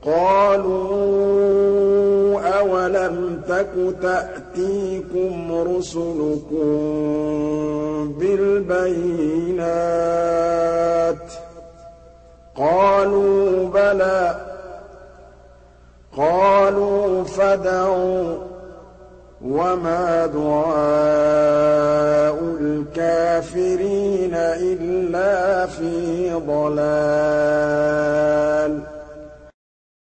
قَالُوا أَوَلَمْ تَكُ تَأْتِيكُمْ رُسُلُكُم بِالْبَيِّنَاتِ ۖ قَالُوا بَلَىٰ ۚ قَالُوا فَادْعُوا ۗ وَمَا دُعَاءُ الْكَافِرِينَ إِلَّا فِي ضَلَالٍ